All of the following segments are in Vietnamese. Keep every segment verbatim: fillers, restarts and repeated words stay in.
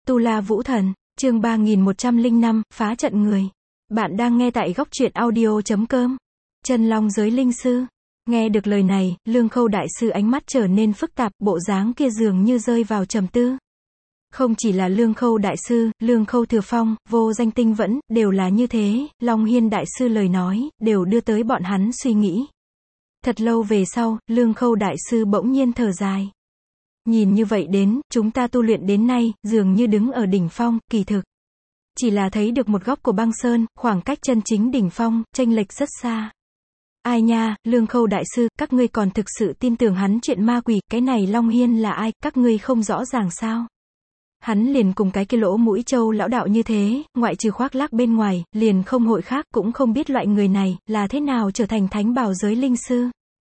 Tu La Vũ Thần, chương ba nghìn một trăm lẻ năm, phá trận người. Bạn đang nghe tại góc truyện audio chấm com. Chân Long giới linh sư. Nghe được lời này, Lương Khâu đại sư ánh mắt trở nên phức tạp, bộ dáng kia dường như rơi vào trầm tư. Không chỉ là Lương Khâu đại sư, Lương Khâu Thừa Phong, Vô Danh Tinh Vẫn, đều là như thế, Long Hiên đại sư lời nói, đều đưa tới bọn hắn suy nghĩ. Thật lâu về sau, Lương Khâu đại sư bỗng nhiên thở dài. Nhìn như vậy đến, chúng ta tu luyện đến nay, dường như đứng ở đỉnh phong, kỳ thực. Chỉ là thấy được một góc của băng sơn, khoảng cách chân chính đỉnh phong, chênh lệch rất xa. Ai nha, Lương Khâu đại sư, các ngươi còn thực sự tin tưởng hắn chuyện ma quỷ, cái này Long Hiên là ai, các ngươi không rõ ràng sao? Hắn liền cùng cái kia lỗ mũi trâu lão đạo như thế, ngoại trừ khoác lác bên ngoài, liền không hội khác, cũng không biết loại người này, là thế nào trở thành thánh bảo giới linh sư.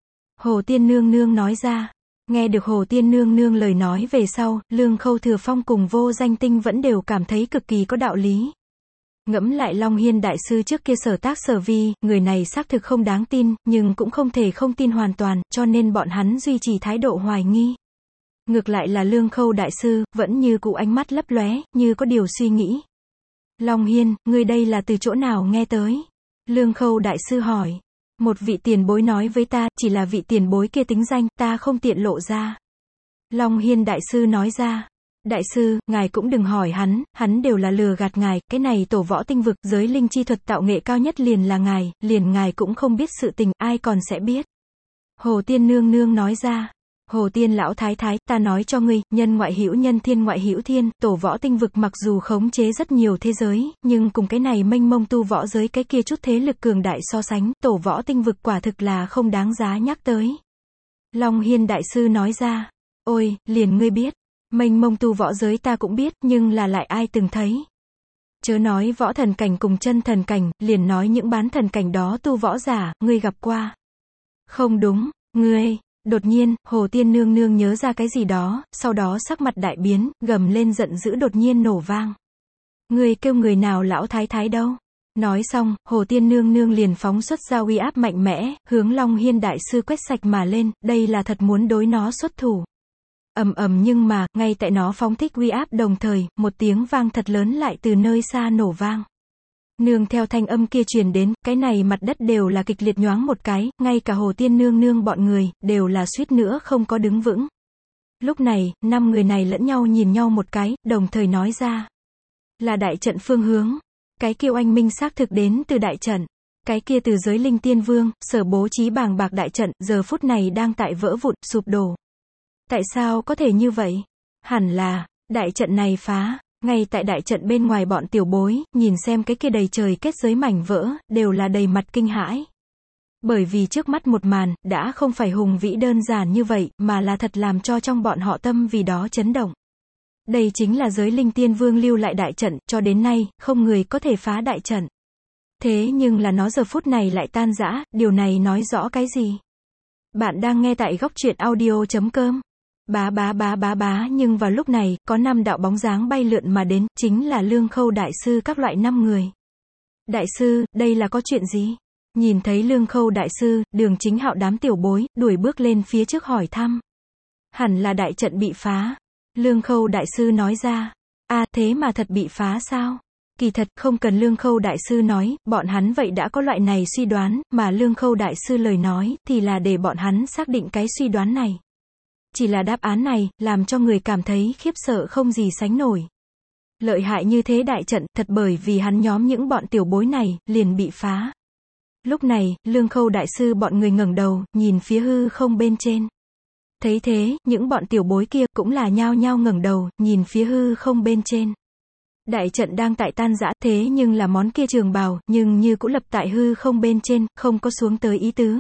Hồ Tiên Nương Nương nói ra. Nghe được Hồ Tiên Nương Nương lời nói về sau, Lương Khâu Thừa Phong cùng Vô Danh Tinh vẫn đều cảm thấy cực kỳ có đạo lý. Ngẫm lại Long Hiên đại sư trước kia sở tác sở vi, người này xác thực không đáng tin, nhưng cũng không thể không tin hoàn toàn, cho nên bọn hắn duy trì thái độ hoài nghi. Ngược lại là Lương Khâu đại sư, vẫn như cụ ánh mắt lấp lóe, như có điều suy nghĩ. Long Hiên, ngươi đây là từ chỗ nào nghe tới? Lương Khâu đại sư hỏi. Một vị tiền bối nói với ta, chỉ là vị tiền bối kia tính danh, ta không tiện lộ ra. Long Hiên đại sư nói ra. Đại sư, ngài cũng đừng hỏi hắn, hắn đều là lừa gạt ngài, cái này tổ võ tinh vực, giới linh chi thuật tạo nghệ cao nhất liền là ngài, liền ngài cũng không biết sự tình, ai còn sẽ biết. Hồ Tiên Nương Nương nói ra. Hồ Tiên lão thái thái, ta nói cho ngươi, nhân ngoại hữu nhân thiên ngoại hữu thiên, tổ võ tinh vực mặc dù khống chế rất nhiều thế giới, nhưng cùng cái này mênh mông tu võ giới cái kia chút thế lực cường đại so sánh, tổ võ tinh vực quả thực là không đáng giá nhắc tới. Long Hiên đại sư nói ra. Ôi, liền ngươi biết. Mênh mông tu võ giới ta cũng biết, nhưng là lại ai từng thấy. Chớ nói võ thần cảnh cùng chân thần cảnh, liền nói những bán thần cảnh đó tu võ giả, ngươi gặp qua. Không đúng, ngươi. Đột nhiên, Hồ Tiên Nương Nương nhớ ra cái gì đó, sau đó sắc mặt đại biến, gầm lên giận dữ đột nhiên nổ vang. Người kêu người nào lão thái thái đâu? Nói xong, Hồ Tiên Nương Nương liền phóng xuất ra uy áp mạnh mẽ, hướng Long Hiên đại sư quét sạch mà lên, đây là thật muốn đối nó xuất thủ. Ầm ầm nhưng mà, ngay tại nó phóng thích uy áp đồng thời, một tiếng vang thật lớn lại từ nơi xa nổ vang. Nương theo thanh âm kia truyền đến, cái này mặt đất đều là kịch liệt nhoáng một cái, ngay cả Hồ Tiên Nương Nương bọn người, đều là suýt nữa không có đứng vững. Lúc này, năm người này lẫn nhau nhìn nhau một cái, đồng thời nói ra. Là đại trận phương hướng. Cái kia oanh minh xác thực đến từ đại trận. Cái kia từ giới linh tiên vương, sở bố trí bàng bạc đại trận, giờ phút này đang tại vỡ vụn, sụp đổ. Tại sao có thể như vậy? Hẳn là, đại trận này phá. Ngay tại đại trận bên ngoài bọn tiểu bối, nhìn xem cái kia đầy trời kết giới mảnh vỡ, đều là đầy mặt kinh hãi. Bởi vì trước mắt một màn, đã không phải hùng vĩ đơn giản như vậy, mà là thật làm cho trong bọn họ tâm vì đó chấn động. Đây chính là giới linh tiên vương lưu lại đại trận, cho đến nay, không người có thể phá đại trận. Thế nhưng là nó giờ phút này lại tan rã, điều này nói rõ cái gì? Bạn đang nghe tại góc truyện audio chấm com. Bá bá bá bá bá nhưng vào lúc này, có năm đạo bóng dáng bay lượn mà đến, chính là Lương Khâu đại sư các loại năm người. Đại sư, đây là có chuyện gì? Nhìn thấy Lương Khâu đại sư, Đường Chính Hạo đám tiểu bối, đuổi bước lên phía trước hỏi thăm. Hẳn là đại trận bị phá. Lương Khâu đại sư nói ra. À, thế mà thật bị phá sao? Kỳ thật, không cần Lương Khâu đại sư nói, bọn hắn vậy đã có loại này suy đoán, mà Lương Khâu đại sư lời nói, thì là để bọn hắn xác định cái suy đoán này. Chỉ là đáp án này, làm cho người cảm thấy khiếp sợ không gì sánh nổi. Lợi hại như thế đại trận, thật bởi vì hắn nhóm những bọn tiểu bối này, liền bị phá. Lúc này, Lương Khâu đại sư bọn người ngẩng đầu, nhìn phía hư không bên trên. Thấy thế, những bọn tiểu bối kia, cũng là nhao nhao ngẩng đầu, nhìn phía hư không bên trên. Đại trận đang tại tan rã, thế nhưng là món kia trường bào, nhưng như cũng lập tại hư không bên trên, không có xuống tới ý tứ.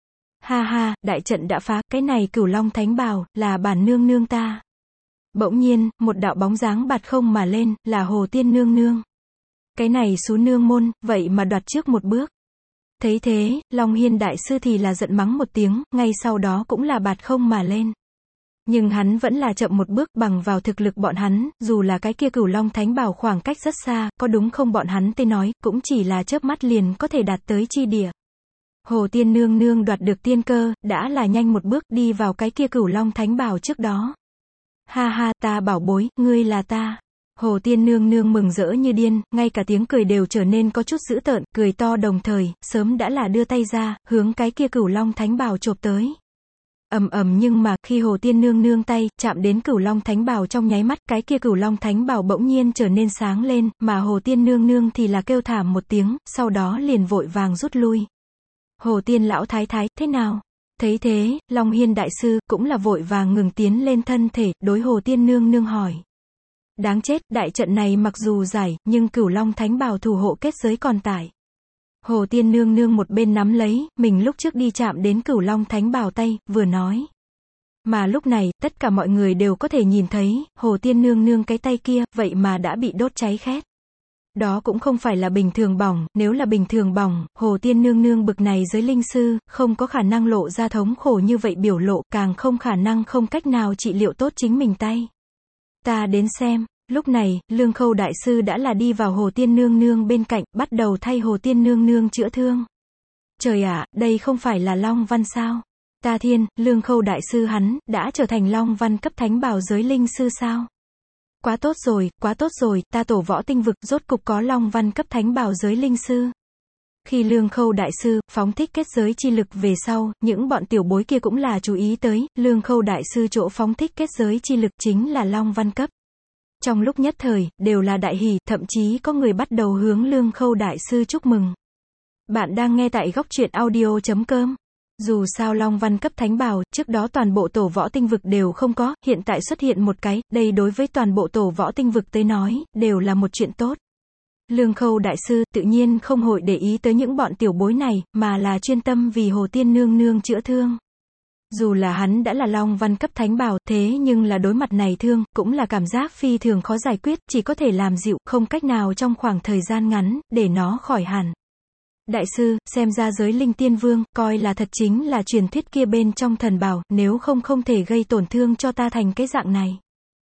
Ha ha, đại trận đã phá, cái này Cửu Long Thánh Bào, là bản nương nương ta. Bỗng nhiên, một đạo bóng dáng bạt không mà lên, là Hồ Tiên Nương Nương. Cái này xú nương môn, vậy mà đoạt trước một bước. Thấy thế, Long Hiên đại sư thì là giận mắng một tiếng, ngay sau đó cũng là bạt không mà lên. Nhưng hắn vẫn là chậm một bước, bằng vào thực lực bọn hắn, dù là cái kia Cửu Long Thánh Bào khoảng cách rất xa, có đúng không bọn hắn tê nói, cũng chỉ là chớp mắt liền có thể đạt tới chi địa. Hồ Tiên Nương Nương đoạt được tiên cơ, đã là nhanh một bước đi vào cái kia Cửu Long Thánh Bào trước đó. Ha ha, ta bảo bối, ngươi là ta. Hồ Tiên Nương Nương mừng rỡ như điên, ngay cả tiếng cười đều trở nên có chút dữ tợn, cười to đồng thời, sớm đã là đưa tay ra, hướng cái kia Cửu Long Thánh Bào chộp tới. Ầm ầm, nhưng mà, khi Hồ Tiên Nương Nương tay, chạm đến Cửu Long Thánh Bào trong nháy mắt, cái kia Cửu Long Thánh Bào bỗng nhiên trở nên sáng lên, mà Hồ Tiên Nương Nương thì là kêu thảm một tiếng, sau đó liền vội vàng rút lui. Hồ Tiên lão thái thái, thế nào? Thấy thế, Long Hiên đại sư, cũng là vội vàng ngừng tiến lên thân thể, đối Hồ Tiên Nương Nương hỏi. Đáng chết, đại trận này mặc dù giải, nhưng Cửu Long Thánh Bào thủ hộ kết giới còn tại. Hồ Tiên Nương Nương một bên nắm lấy, mình lúc trước đi chạm đến Cửu Long Thánh Bào tay, vừa nói. Mà lúc này, tất cả mọi người đều có thể nhìn thấy, Hồ Tiên Nương Nương cái tay kia, vậy mà đã bị đốt cháy khét. Đó cũng không phải là bình thường bỏng, nếu là bình thường bỏng, Hồ Tiên Nương Nương bực này giới linh sư, không có khả năng lộ ra thống khổ như vậy biểu lộ, càng không khả năng không cách nào trị liệu tốt chính mình tay. Ta đến xem. Lúc này, Lương Khâu đại sư đã là đi vào Hồ Tiên Nương Nương bên cạnh, bắt đầu thay Hồ Tiên Nương Nương chữa thương. Trời ạ, đây không phải là Long Văn sao? Ta thiên, Lương Khâu đại sư hắn, đã trở thành Long Văn cấp thánh bảo giới linh sư sao? Quá tốt rồi, quá tốt rồi, ta tổ võ tinh vực, rốt cục có Long Văn cấp thánh bảo giới linh sư. Khi Lương Khâu đại sư, phóng thích kết giới chi lực về sau, những bọn tiểu bối kia cũng là chú ý tới, Lương Khâu đại sư chỗ phóng thích kết giới chi lực chính là Long Văn cấp. Trong lúc nhất thời, đều là đại hỉ, thậm chí có người bắt đầu hướng Lương Khâu đại sư chúc mừng. Bạn đang nghe tại góc truyện audio chấm com. Dù sao Long Văn cấp thánh bào, trước đó toàn bộ tổ võ tinh vực đều không có, hiện tại xuất hiện một cái, đây đối với toàn bộ tổ võ tinh vực tới nói, đều là một chuyện tốt. Lương Khâu đại sư, tự nhiên không hội để ý tới những bọn tiểu bối này, mà là chuyên tâm vì Hồ Tiên Nương Nương chữa thương. Dù là hắn đã là Long Văn cấp thánh bào, thế nhưng là đối mặt này thương, cũng là cảm giác phi thường khó giải quyết, chỉ có thể làm dịu, không cách nào trong khoảng thời gian ngắn, để nó khỏi hẳn. Đại sư, xem ra giới linh tiên vương, coi là thật chính là truyền thuyết kia bên trong thần bào, nếu không không thể gây tổn thương cho ta thành cái dạng này.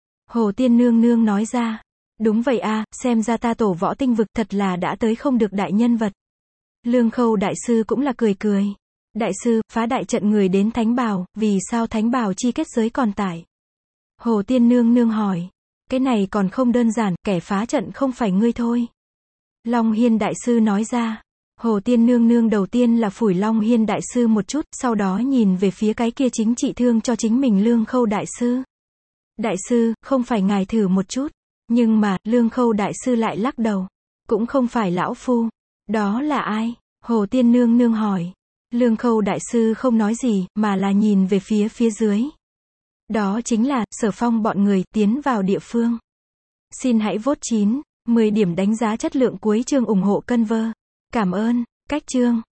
Hồ Tiên Nương Nương nói ra. Đúng vậy a, xem ra ta tổ võ tinh vực thật là đã tới không được đại nhân vật. Lương Khâu đại sư cũng là cười cười. Đại sư, phá đại trận người đến thánh bào, vì sao thánh bào chi kết giới còn tại? Hồ Tiên Nương Nương hỏi. Cái này còn không đơn giản, kẻ phá trận không phải ngươi thôi. Long Hiên đại sư nói ra. Hồ Tiên Nương Nương đầu tiên là phủi Long Hiên đại sư một chút, sau đó nhìn về phía cái kia chính trị thương cho chính mình Lương Khâu đại sư. Đại sư, không phải ngài thử một chút. Nhưng mà, Lương Khâu đại sư lại lắc đầu. Cũng không phải lão phu. Đó là ai? Hồ Tiên Nương Nương hỏi. Lương Khâu đại sư không nói gì, mà là nhìn về phía phía dưới. Đó chính là, Sở Phong bọn người, tiến vào địa phương. Xin hãy vote chín, mười điểm đánh giá chất lượng cuối chương ủng hộ Conver. Cảm ơn, cách chương.